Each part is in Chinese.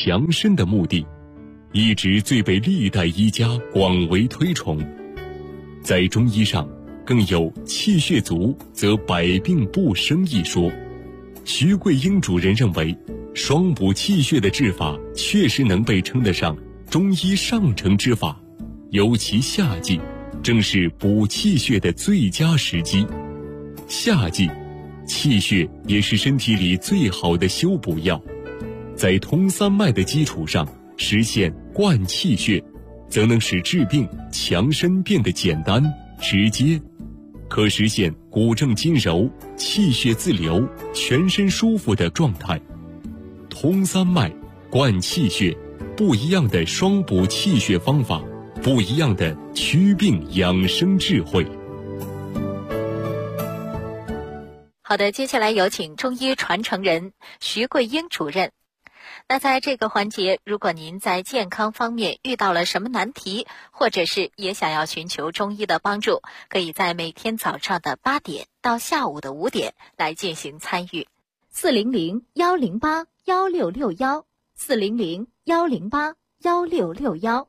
强身的目的，一直最被历代医家广为推崇。在中医上更有气血足则百病不生一说。徐桂英主任认为，双补气血的治法确实能被称得上中医上乘之法，尤其夏季正是补气血的最佳时机。夏季气血也是身体里最好的修补药，在通三脉的基础上实现灌气血，则能使治病强身变得简单直接，可实现骨正筋柔、气血自流、全身舒服的状态。通三脉、灌气血，不一样的双补气血方法，不一样的祛病养生智慧。 好的，接下来有请中医传承人徐桂英主任。那在这个环节，如果您在健康方面遇到了什么难题，或者是也想要寻求中医的帮助，可以在每天早上的8点到下午的5点来进行参与。400-108-1661 400-108-1661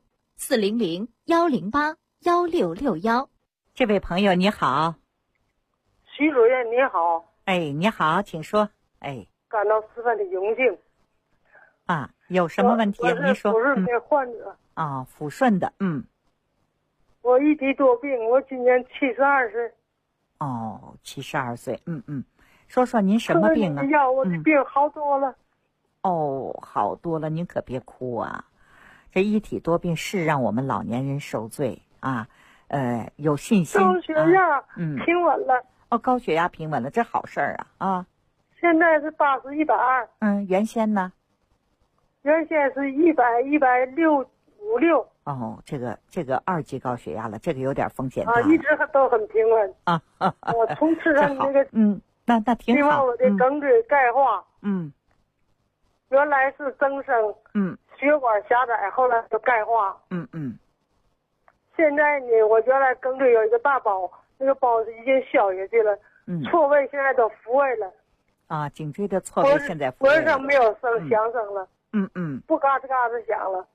400-108-1661。 这位朋友你好。 徐主任你好。 哎，你好，请说。哎， 感到十分的荣幸。 啊，有什么问题？您说。 我是抚顺的患者。 啊，抚顺的， 我一体多病，我今年72岁。 哦，72岁，说说您什么病啊？ 药我的病好多了。 哦，好多了，您可别哭啊！这一体多病是让我们老年人受罪啊。有信心。 高血压平稳了。 哦，高血压平稳了，这好事儿啊！ 现在是80/120。 原先呢？ 原先是100/156。 哦，这个2级高血压了，这个有点风险大。 一直都很平稳。我从吃上那个那挺好。 另外我的颈椎钙化。原来是增生。血管狭窄，后来就钙化。现在呢，我原来颈椎有一个大包，那个包已经消下去了。错位现在都复位了。 啊，颈椎的错位现在复位了。 脖子上没有响声了。不嘎吱嘎吱响了。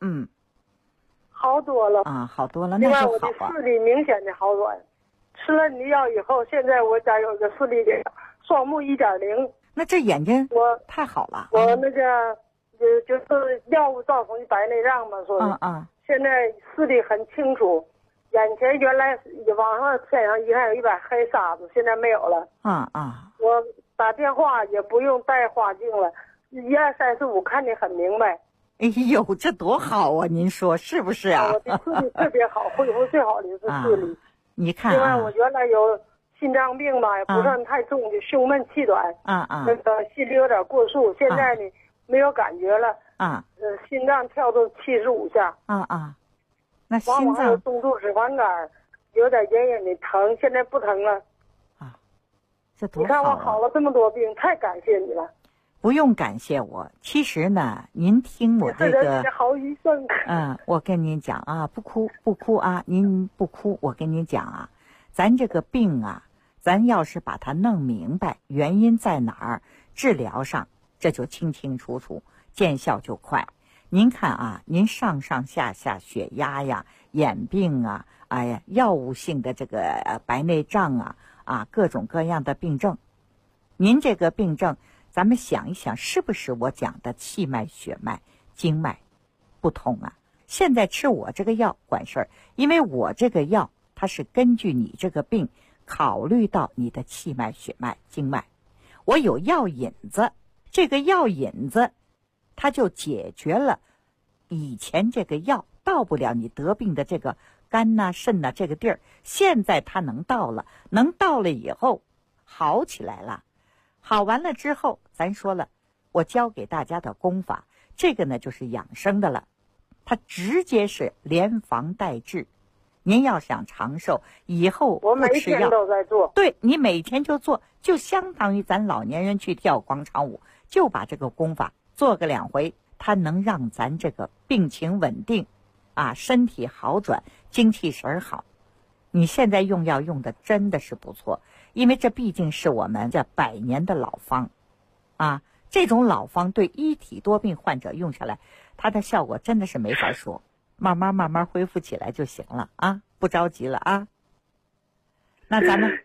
好多了啊，好多了，那就好啊。 另外我的视力明显的好转，吃了你的药以后，现在我家有个视力的双目1.0。 那这眼睛太好了。 我那个就是药物造成的白内障嘛，说的。现在视力很清楚，眼前原来网上天上一看有一把黑沙子，现在没有了。我打电话也不用戴花镜了，1、2、3、4、5看得很明白。 哎呦，这多好啊！您说是不是啊？ 我的视力特别好，恢复最好的是视力。 你看另外我原来有心脏病吧，也不算太重的胸闷气短。那个心率有点过速，现在呢没有感觉了。心脏跳动75下。 那心脏往往还有中度脂肪肝，有点隐隐的疼，现在不疼了。 这多好啊！ 你看我好了这么多病，太感谢你了。 不用感谢我，其实呢，您听我这个， 好医生。 我跟您讲啊，不哭啊，您不哭，我跟您讲啊，咱这个病啊，咱要是把它弄明白，原因在哪儿，治疗上这就清清楚楚，见效就快。您看啊，您上下血压呀、眼病啊，药物性的这个白内障啊，各种各样的病症，您这个病症。咱们想一想，是不是我讲的气脉、血脉、经脉不通啊？现在吃我这个药管事儿，因为我这个药它是根据你这个病考虑到你的气脉、血脉、经脉，我有药引子，这个药引子它就解决了以前这个药到不了你得病的这个肝呐、肾呐这个地儿，现在它能到了以后好起来了。好完了之后，咱说了，我教给大家的功法，这个呢就是养生的了，它直接是连防带治。您要想长寿，以后不吃药， 我每天都在做。 对，你每天就做，就相当于咱老年人去跳广场舞，就把这个功法做个2回，它能让咱这个病情稳定，身体好转，精气神好。你现在用药用的真的是不错，因为这毕竟是我们这100年的老方， 这种老方对一体多病患者用下来，它的效果真的是没法说，慢慢恢复起来就行了啊，不着急了啊。那咱们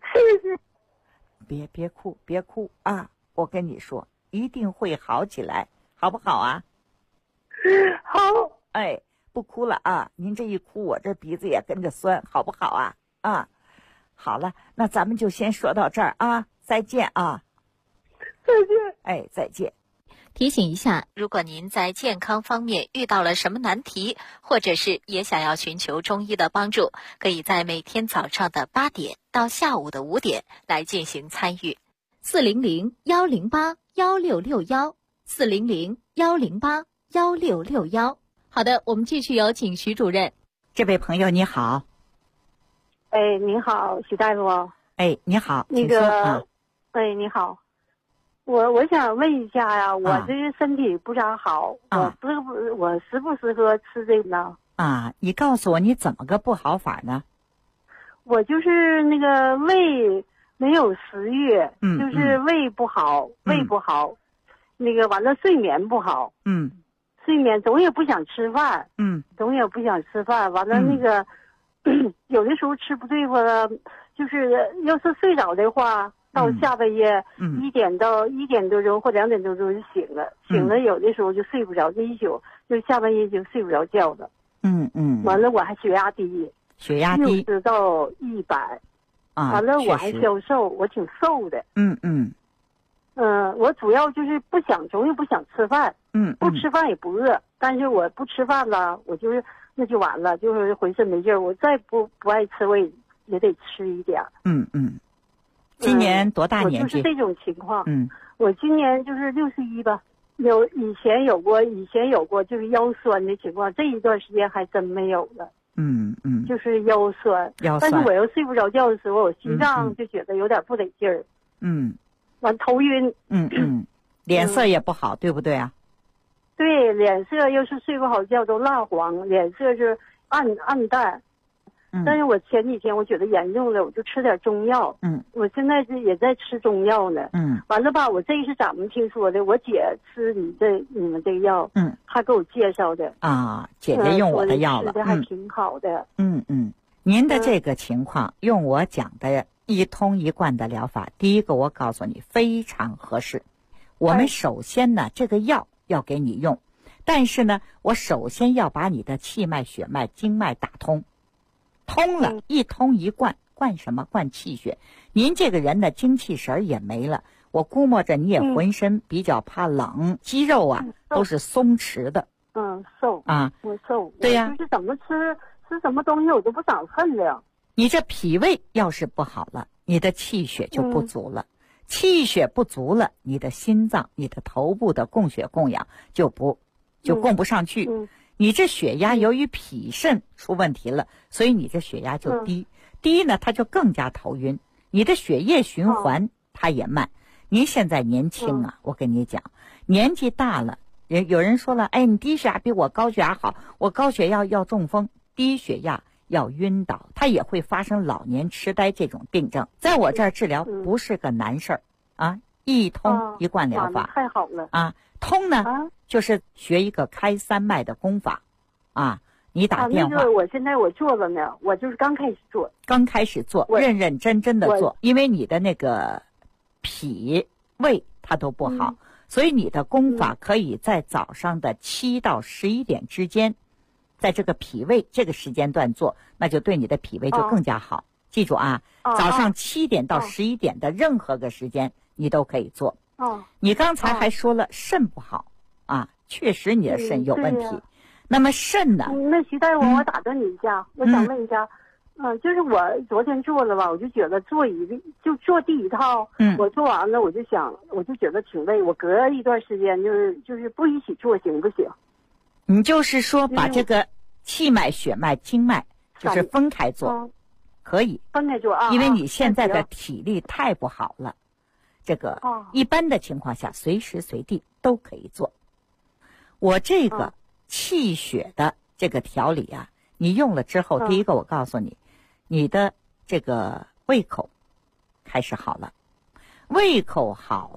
别哭啊，我跟你说一定会好起来，好不好啊？ 好。 哎，不哭了啊，您这一哭我这鼻子也跟着酸，好不好啊？啊，好了，那咱们就先说到这儿啊，再见啊。 再见。 哎，再见。 提醒一下，如果您在健康方面遇到了什么难题，或者是也想要寻求中医的帮助，可以在每天早上的8点到下午的5点来进行参与。400-108-1661，400-108-1661。好的，我们继续有请徐主任。 这位朋友你好。 哎，您好，徐大夫。 哎，你好， 那个，哎，你好。我想问一下呀，我这个身体不咋好，我适不适合吃这个呢？ 啊，你告诉我你怎么个不好法呢？ 我就是那个胃没有食欲，就是胃不好，那个完了睡眠不好，睡眠总也不想吃饭，完了那个有的时候吃不对付了，就是要是睡着的话。到下半夜1点到1点多钟或2点多钟就醒了，有的时候就睡不着，这一宿就下半夜就睡不着觉了。完了我还血压低，60到100，完了我还消瘦，我挺瘦的。我主要就是总也不想吃饭，不吃饭也不饿，但是我不吃饭了，我就是那就完了，就是浑身没劲儿，我再不爱吃我也得吃一点。 今年多大年纪？ 我就是这种情况。我今年就是61吧。以前有过就是腰酸的情况，这一段时间还真没有了。就是腰酸。但是我要睡不着觉的时候，我心脏就觉得有点不得劲儿。完头晕。 脸色也不好，对不对啊？ 对，脸色要是睡不好觉都蜡黄，脸色是暗淡。但是我前几天我觉得严重了，我就吃点中药。我现在也在吃中药呢。完了吧，我这是怎么听说的？我姐吃你们这个药。她给我介绍的。啊， 姐姐用我的药了。 吃的还挺好的。 您的这个情况，用我讲的一通一贯的疗法，第一个我告诉你非常合适。我们首先呢，这个药要给你用，但是呢，我首先要把你的气脉、血脉、经脉打通。通了，一通一贯，灌什么？灌气血。您这个人的精气神也没了，我估摸着你也浑身比较怕冷，肌肉啊都是松弛的。 瘦啊，我瘦。 对呀， 就是怎么吃什么东西我都不长分量。 你这脾胃要是不好了，你的气血就不足了。气血不足了，你的心脏、你的头部的供血供氧就供不上去。你这血压由于脾肾出问题了，所以你这血压就低。低呢，它就更加头晕。你的血液循环它也慢。您现在年轻啊，我跟你讲，年纪大了，有人说了，哎，你低血压比我高血压好，我高血压要中风，低血压要晕倒，它也会发生老年痴呆这种病症。在我这儿治疗不是个难事儿啊，一通一贯疗法。 太好了啊！通呢，就是学一个开三脉的功法，啊，你打电话。 我现在我做了呢，我就是刚开始做，认认真真的做，因为你的那个脾胃它都不好，所以你的功法可以在早上的7到11点之间，在这个脾胃这个时间段做，那就对你的脾胃就更加好。记住啊，早上7点到11点的任何个时间你都可以做。你刚才还说了肾不好啊，确实你的肾有问题。那么肾呢？ 那徐大夫，我打断你一下，我想问一下，就是我昨天做了吧，我就觉得做第一套，我做完了我就觉得挺累，我隔一段时间就是不一起做行不行？ 你就是说把这个气脉、血脉、经脉就是分开做，可以分开做啊， 因为你现在的体力太不好了。这个一般的情况下随时随地都可以做。我这个气血的这个调理啊，你用了之后，第一个我告诉你，你的这个胃口开始好了，胃口好了，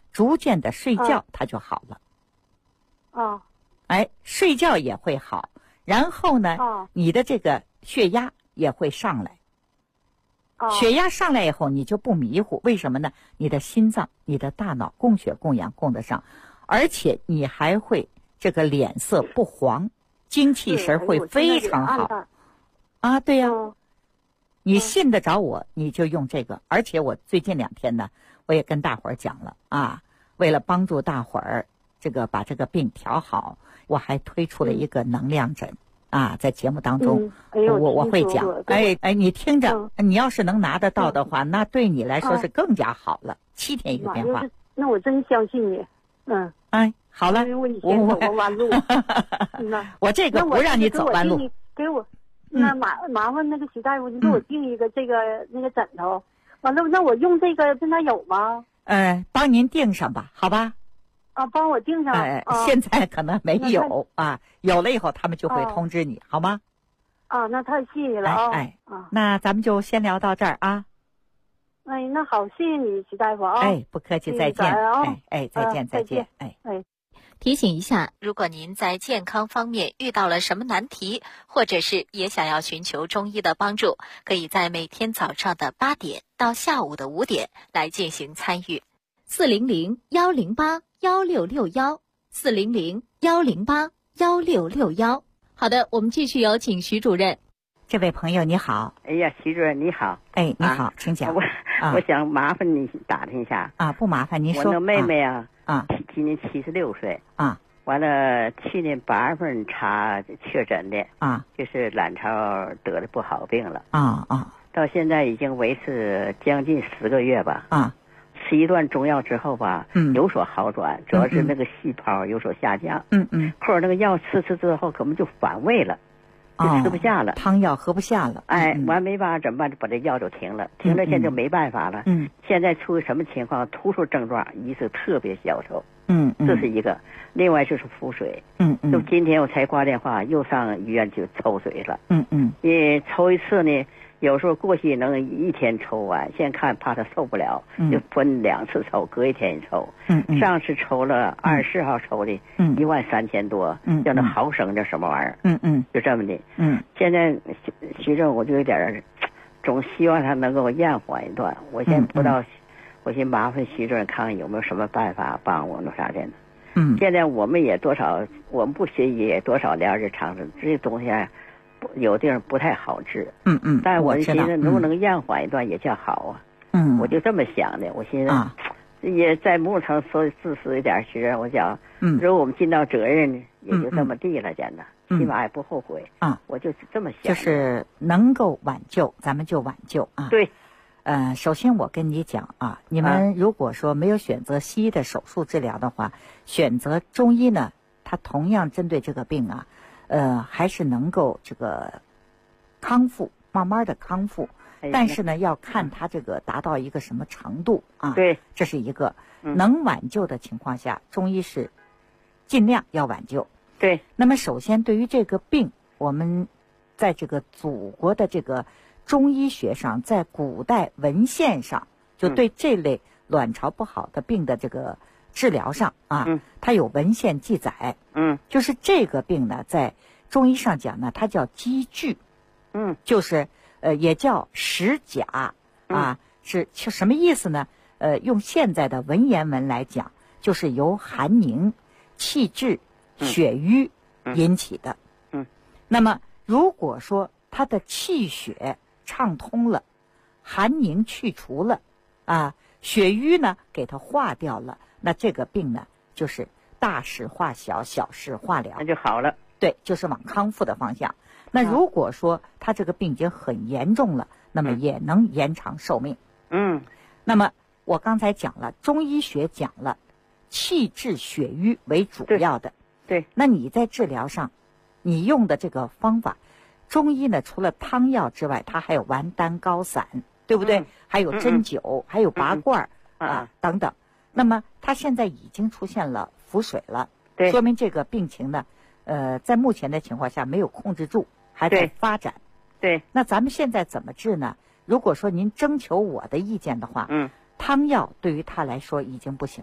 逐渐的睡觉，它就好了。 哦。 哎，睡觉也会好，然后呢，你的这个血压也会上来。血压上来以后，你就不迷糊，为什么呢？你的心脏、你的大脑供血供氧供得上，而且你还会这个脸色不黄，精气神会非常好。啊，对呀。你信得着我，你就用这个。而且我最近2天呢，我也跟大伙儿讲了啊，为了帮助大伙儿这个把这个病调好，我还推出了一个能量枕啊，在节目当中，我会讲。哎，你听着，你要是能拿得到的话，那对你来说是更加好了。7天一个电话。 那我真相信你。 哎，好了， 我走弯路。 我这个不让你走弯路。 给我。那麻烦那个徐大夫，你给我订一个这个那个枕头，完了那我用这个现在有吗？ 帮您订上吧，好吧？ 啊，帮我订上。 现在可能没有啊，有了以后他们就会通知你，好吗？ 啊，那太谢谢了啊！ 那咱们就先聊到这儿啊。 哎，那好，谢谢你，徐大夫啊！ 哎，不客气，再见。再见。 提醒一下，如果您在健康方面遇到了什么难题，或者是也想要寻求中医的帮助，可以在每天早上的8点到下午的5点来进行参与。400-108-1661，400-108-1661。好的，我们继续有请徐主任。 这位朋友你好。 哎呀，徐主任你好。 哎，你好，请讲。 我想麻烦你打听一下。 不麻烦，您说。 我那妹妹今年76岁。完了，去年8月份查确诊的。就是卵巢得的不好病了。到现在已经维持将近10个月吧。吃一段中药之后吧，有所好转，主要是那个细胞有所下降。或者那个药吃之后，根本就反胃了。就吃不下了， 汤药喝不下了。 完没办法怎么办？就把这药就停了，停了现在就没办法了。现在出于什么情况？突出症状，一是特别消瘦。这是一个。另外就是腹水。就今天我才挂电话，又上医院去抽水了。也抽一次呢，有时候过去能1天抽完，现在看怕他受不了，就分2次抽，隔一天一抽。上次抽了24号抽的，13000多，叫那毫升叫什么玩意儿？就这么的。现在徐正我就有点总希望他能够延缓一段。我现在不知道，我先麻烦徐主任看看有没有什么办法帮我那啥的呢？现在我们也多少，我们不学医也多少了解常识，这些东西有地方不太好治。但是我寻思能不能延缓一段也叫好啊。我就这么想的。我寻思也在某种程度说自私一点，徐主任我讲，如果我们尽到责任，也就这么地了，真的，起码也不后悔。我就这么想。 就是能够挽救，咱们就挽救啊。 对。 首先我跟你讲你们如果说没有选择西医的手术治疗的话，选择中医呢，它同样针对这个病还是能够这个康复，慢慢的康复。但是呢，要看它这个达到一个什么程度对， 这是一个。能挽救的情况下，中医是尽量要挽救。 对。 那么首先对于这个病，我们在这个祖国的这个中医学上，在古代文献上，就对这类卵巢不好的病的这个治疗上它有文献记载。就是这个病呢，在中医上讲呢，它叫积聚。就是也叫食甲是什么意思呢？用现在的文言文来讲，就是由寒凝、气滞、血瘀引起的。那么如果说它的气血畅通了，寒凝去除了血瘀呢给它化掉了，那这个病呢就是大事化小，小事化了， 那就好了。 对，就是往康复的方向。那如果说他这个病已经很严重了，那么也能延长寿命。那么我刚才讲了，中医学讲了气滞血瘀为主要的。 对。 那你在治疗上，你用的这个方法，中医呢除了汤药之外，它还有丸丹膏散，对不对？还有针灸，还有拔罐等等。那么它现在已经出现了腹水了， 对， 说明这个病情呢在目前的情况下没有控制住，还在发展。 对。 那咱们现在怎么治呢？如果说您征求我的意见的话，汤药对于他来说已经不行了。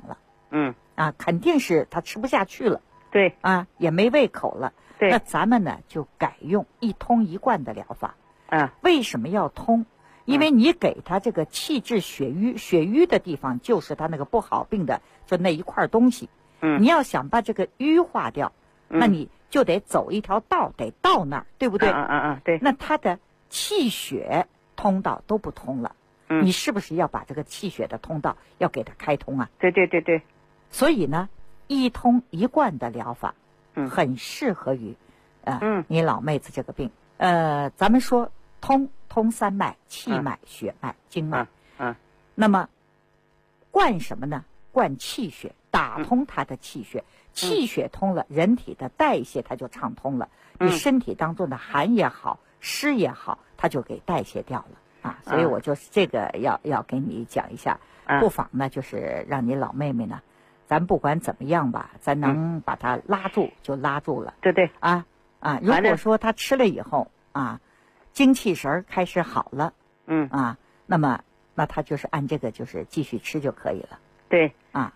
肯定是他吃不下去了， 对， 也没胃口了。 对， 那咱们呢就改用一通一贯的疗法。为什么要通？因为你给他这个气滞血瘀，血瘀的地方就是他那个不好病的就那一块东西。你要想把这个瘀化掉，那你就得走一条道，得到那儿，对不对？ 对。 那他的气血通道都不通了，你是不是要把这个气血的通道要给他开通啊？ 对对对对。 所以呢，一通一贯的疗法，很适合于，你老妹子这个病。咱们说通三脉，气脉、血脉、经脉。那么灌什么呢？灌气血，打通他的气血。气血通了，人体的代谢它就畅通了，你身体当中的寒也好，湿也好，它就给代谢掉了所以我就是这个要给你讲一下，不妨呢就是让你老妹妹呢，咱不管怎么样吧，咱能把她拉住就拉住了。 对对。 如果说她吃了以后精气神开始好了，那么她就是按这个就是继续吃就可以了。 对。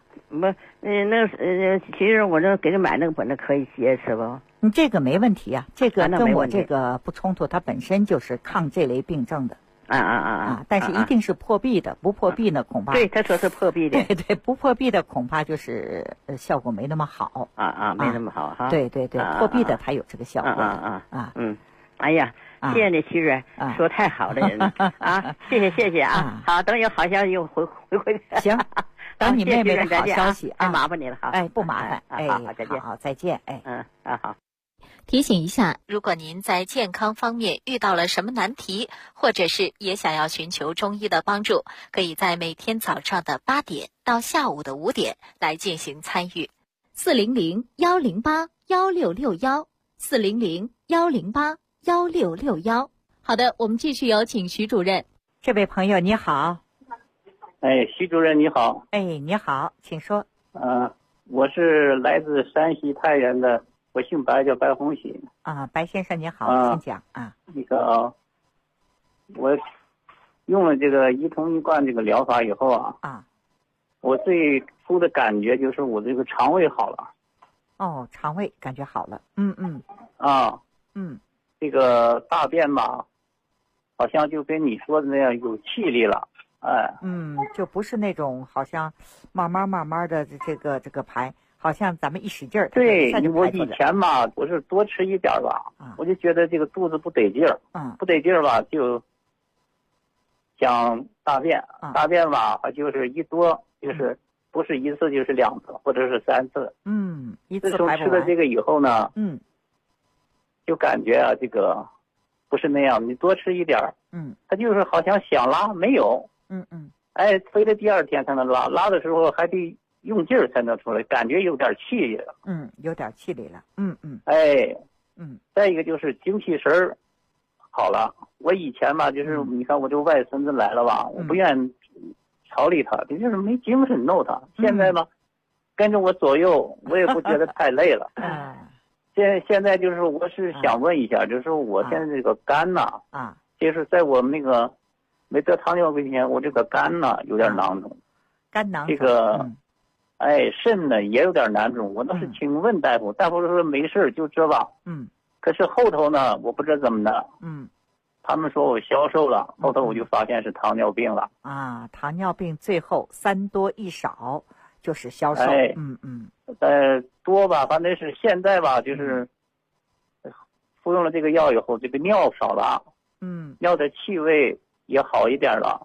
其实我这给他买那个本子可以接吃不？ 这个没问题啊，这个跟我这个不冲突，它本身就是抗这类病症的。但是一定是破壁的，不破壁呢恐怕。 对，他说是破壁的。 对对，不破壁的恐怕就是效果没那么好。 没那么好哈。 对对对，破壁的它有这个效果。 哎呀，谢谢你徐主任，说太好了人谢谢好，等有好消息又回馈。 行。等你妹妹的好消息麻烦你了哈。 不麻烦。 好，再见。 好，再见。 好。 提醒一下，如果您在健康方面遇到了什么难题，或者是也想要寻求中医的帮助，可以在每天早上的8点到下午的5点来进行参与。400-108-1661，400-108-1661。好的，我们继续有请徐主任。 这位朋友你好。 徐主任你好。 你好，请说。 我是来自山西太原的，我姓白，叫白红喜。 白先生你好，请讲。 我用了这个一通一贯这个疗法以后我最初的感觉就是我这个肠胃好了。 肠胃感觉好了。 这个大便吧，好像就跟你说的那样有气力了。 就不是那种好像慢慢的这个排，好像咱们一使劲儿。 对，我以前吧，我是多吃一点吧，我就觉得这个肚子不得劲儿，不得劲儿吧，就想大便，大便吧，就是一多就是不是一次就是2次或者是3次。 一次排不完。 自从吃了这个以后呢，就感觉这个不是那样，你多吃一点儿，他就是好像想拉没有。非得第2天才能拉，拉的时候还得用劲儿才能出来，感觉有点气力了。 有点气力了。 再一个就是精气神儿好了。我以前吧，就是你看我这外孙子来了吧，我不愿意吵理他，就是没精神弄他。现在吧，跟着我左右，我也不觉得太累了。现在就是我是想问一下，就是我现在这个肝呐，就是在我们那个没得糖尿病之前，我这个肝呢有点囊肿， 肝囊这个，肾呢也有点囊肿。我倒是请问大夫，大夫说没事就这吧。可是后头呢，我不知道怎么的。他们说我消瘦了，后头我就发现是糖尿病了。 糖尿病最后3多1少就是消瘦。 多吧，反正是现在吧，就是服用了这个药以后，这个尿少了。尿的气味也好一点了。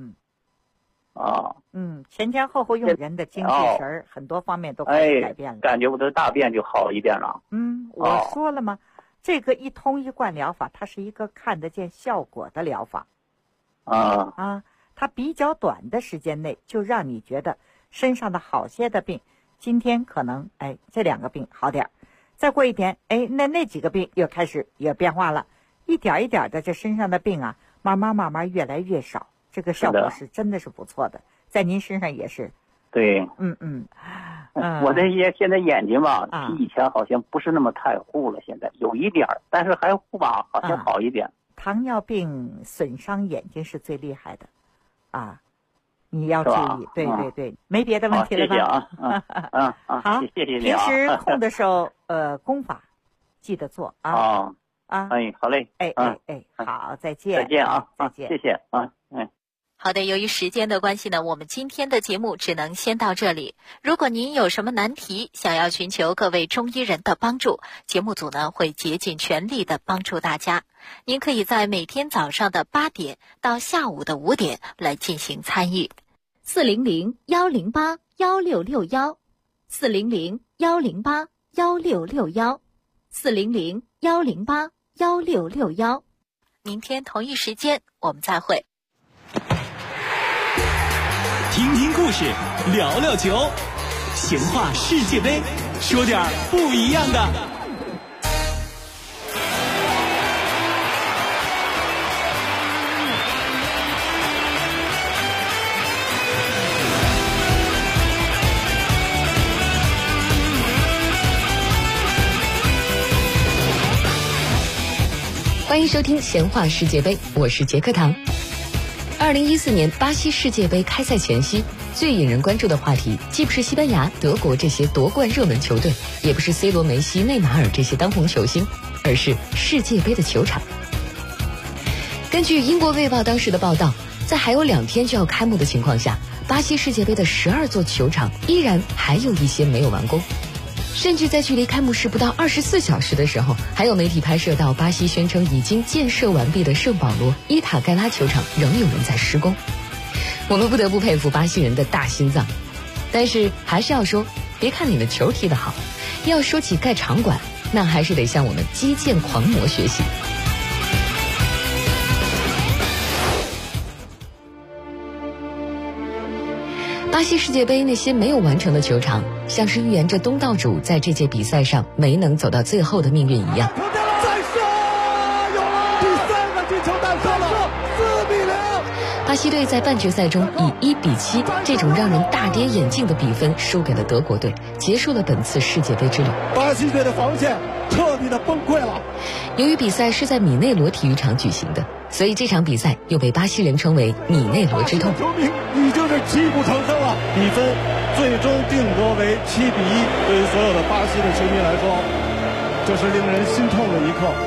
前后用人的精气神很多方面都可以改变了。 感觉我的大便就好一点了。 我说了吗？这个一通一贯疗法，它是一个看得见效果的疗法。它比较短的时间内就让你觉得身上的好些的病，今天可能这2个病好点，再过一天那几个病又开始有变化了，一点一点的这身上的病慢慢越来越少，这个效果是真的是不错的，在您身上也是。 对。我这些现在眼睛吧，比以前好像不是那么太糊了，现在有一点，但是还糊吧，好像好一点。 糖尿病损伤眼睛是最厉害的， 你要注意，对对对，没别的问题了吧？ 谢谢好，谢谢你平时空的时候，功法记得做啊。 好嘞。 好，再见。 再见啊， 再见， 谢谢啊， 好的，由于时间的关系呢，我们今天的节目只能先到这里。如果您有什么难题，想要寻求各位中医人的帮助，节目组呢会竭尽全力的帮助大家。您可以在每天早上的8点到下午的5点来进行参与。400-108-1661400-108-1661400-108-166。明天同一时间我们再会。 听听故事，聊聊球，闲话世界杯，说点不一样的。 欢迎收听闲话世界杯，我是杰克唐。2014年巴西世界杯开赛前夕，最引人关注的话题既不是西班牙、德国这些夺冠热门球队，也不是 C 罗、梅西、内马尔这些当红球星，而是世界杯的球场。根据英国卫报当时的报道，在还有2天就要开幕的情况下，巴西世界杯的12座球场依然还有一些没有完工。甚至在距离开幕式不到24小时的时候，还有媒体拍摄到巴西宣称已经建设完毕的圣保罗伊塔盖拉球场仍有人在施工。我们不得不佩服巴西人的大心脏，但是还是要说，别看你们球踢得好，要说起盖场馆，那还是得向我们基建狂魔学习。巴西世界杯那些没有完成的球场，像是预言着东道主在这届比赛上没能走到最后的命运一样。 再射，有了第3个进球诞生了，4-0。 巴西队在半决赛中以1-7这种让人大跌眼镜的比分输给了德国队，结束了本次世界杯之旅。 巴西队的防线彻底的崩溃了。 由于比赛是在米内罗体育场举行的，所以这场比赛又被巴西人称为米内罗之痛。 球迷已经是泣不成声了，比分最终定格为7-1。对于所有的巴西的球迷来说，这是令人心痛的一刻。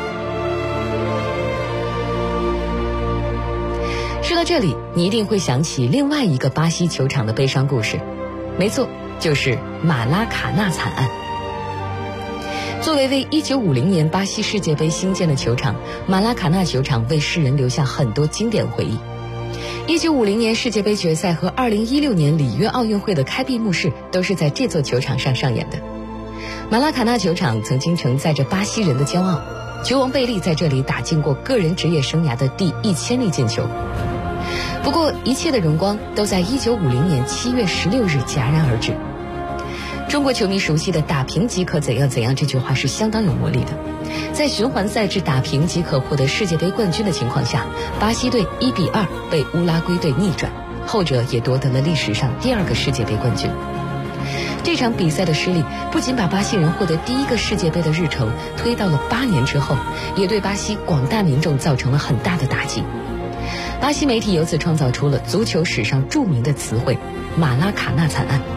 说到这里，你一定会想起另外一个巴西球场的悲伤故事，没错，就是马拉卡纳惨案。作为1950年巴西世界杯兴建的球场，马拉卡纳球场为世人留下很多经典回忆。1950年世界杯决赛和2016年里约奥运会的开闭幕式都是在这座球场上上演的。马拉卡纳球场曾经承载着巴西人的骄傲，球王贝利在这里打进过个人职业生涯的第1000粒进球。不过一切的荣光都在1950年7月16日戛然而止。中国球迷熟悉的打平即可怎样怎样这句话是相当有魔力的。在循环赛制打平即可获得世界杯冠军的情况下，巴西队1-2被乌拉圭队逆转，后者也夺得了历史上第2个世界杯冠军。这场比赛的失利不仅把巴西人获得第1个世界杯的日程推到了8年之后，也对巴西广大民众造成了很大的打击。巴西媒体由此创造出了足球史上著名的词汇——马拉卡纳惨案。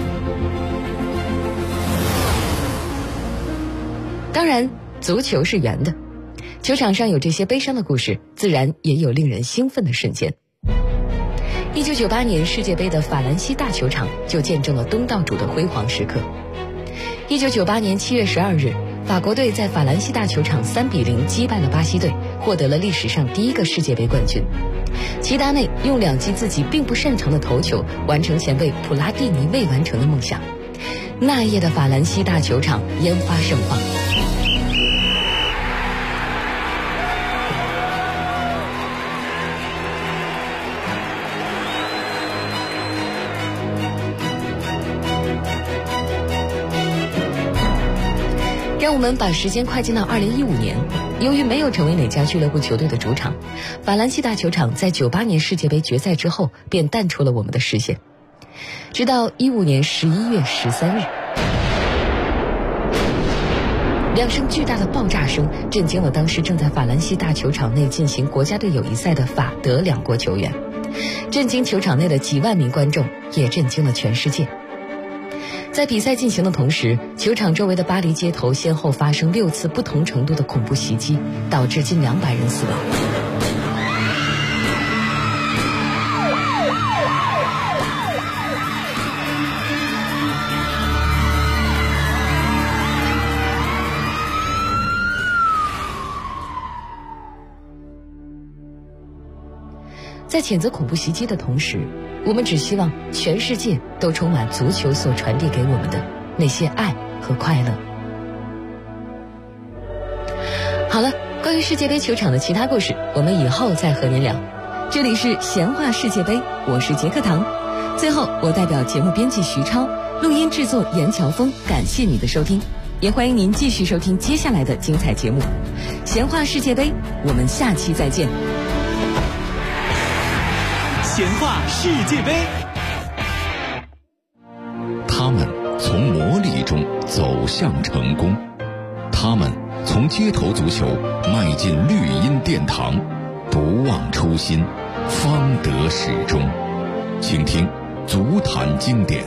当然，足球是圆的，球场上有这些悲伤的故事，自然也有令人兴奋的瞬间。1998年世界杯的法兰西大球场就见证了东道主的辉煌时刻。1998年7月12日，法国队在法兰西大球场3-0击败了巴西队，获得了历史上第1个世界杯冠军。齐达内用2记自己并不擅长的头球，完成前辈普拉蒂尼未完成的梦想。那夜的法兰西大球场烟花盛放。让我们把时间快进到2015年，由于没有成为哪家俱乐部球队的主场，法兰西大球场在98年世界杯决赛之后便淡出了我们的视线。直到15年11月13日，2声巨大的爆炸声震惊了当时正在法兰西大球场内进行国家队友谊赛的法德2国球员。 震惊球场内的几万名观众，也震惊了全世界。在比赛进行的同时，球场周围的巴黎街头先后发生6次不同程度的恐怖袭击，导致近200人死亡。在谴责恐怖袭击的同时，我们只希望全世界都充满足球所传递给我们的那些爱和快乐。好了，关于世界杯球场的其他故事，我们以后再和您聊。这里是闲话世界杯，我是杰克唐。最后，我代表节目编辑徐超，录音制作严乔峰，感谢你的收听，也欢迎您继续收听接下来的精彩节目。闲话世界杯，我们下期再见。 闲话世界杯， 他们从磨砺中走向成功，他们从街头足球迈进绿茵殿堂，不忘初心，方得始终。请听足坛经典。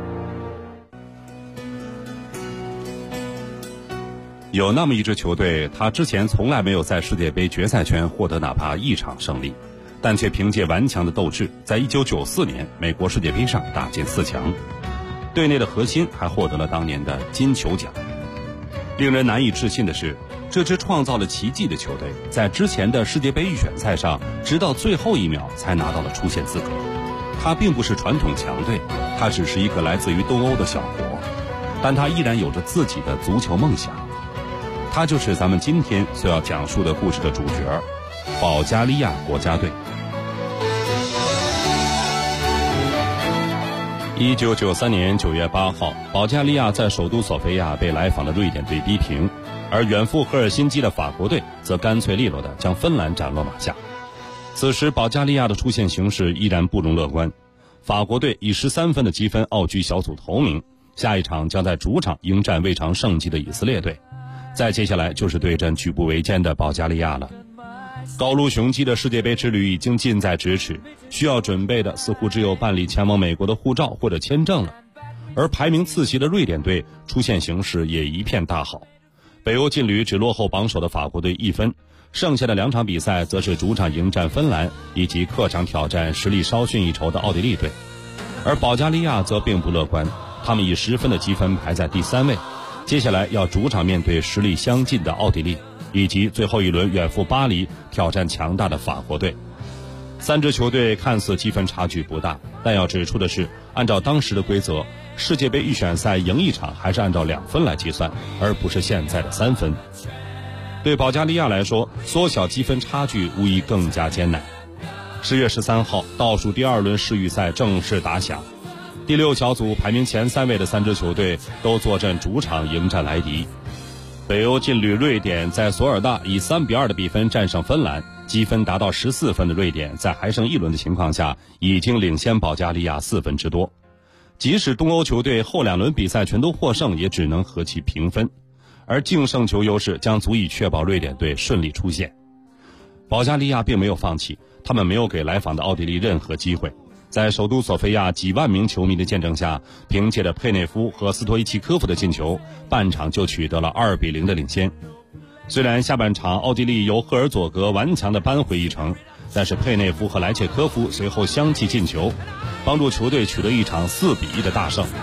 有那么一支球队，他之前从来没有在世界杯决赛圈获得哪怕一场胜利，但却凭借顽强的斗志，在1994年美国世界杯上打进4强。队内的核心还获得了当年的金球奖。令人难以置信的是，这支创造了奇迹的球队，在之前的世界杯预选赛上，直到最后一秒才拿到了出线资格。它并不是传统强队，它只是一个来自于东欧的小国，但它依然有着自己的足球梦想。它就是咱们今天所要讲述的故事的主角——保加利亚国家队。1993年9月8号，保加利亚在首都索菲亚被来访的瑞典队逼平，而远赴赫尔辛基的法国队则干脆利落地将芬兰斩落马下。此时保加利亚的出线形势依然不容乐观，法国队以13分的积分傲居小组头名，下一场将在主场迎战未尝胜绩的以色列队，再接下来就是对阵举步维艰的保加利亚了。高卢雄鸡的世界杯之旅已经近在咫尺，需要准备的似乎只有办理前往美国的护照或者签证了。而排名次席的瑞典队出线形势也一片大好，北欧劲旅只落后榜首的法国队1分，剩下的2场比赛则是主场迎战芬兰，以及客场挑战实力稍逊一筹的奥地利队。而保加利亚则并不乐观，他们以10分的积分排在第3位，接下来要主场面对实力相近的奥地利，以及最后一轮远赴巴黎挑战强大的法国队。3支球队看似积分差距不大，但要指出的是，按照当时的规则，世界杯预选赛赢一场还是按照2分来计算，而不是现在的3分。对保加利亚来说，缩小积分差距无疑更加艰难。10月13号，倒数第2轮世预赛正式打响，第6小组排名前3位的3支球队都坐镇主场迎战莱迪。北欧劲旅瑞典在索尔大以3-2的比分战胜芬兰，积分达到14分的瑞典在还剩1轮的情况下，已经领先保加利亚4分之多。即使东欧球队后2轮比赛全都获胜，也只能和其平分，而净胜球优势将足以确保瑞典队顺利出线。保加利亚并没有放弃，他们没有给来访的奥地利任何机会，在首都索菲亚几万名球迷的见证下，凭借着佩内夫和斯托伊奇科夫的进球，半场就取得了2-0的领先。虽然下半场奥地利由赫尔佐格顽强地扳回一城，但是佩内夫和莱切科夫随后相继进球，帮助球队取得一场4-1的大胜。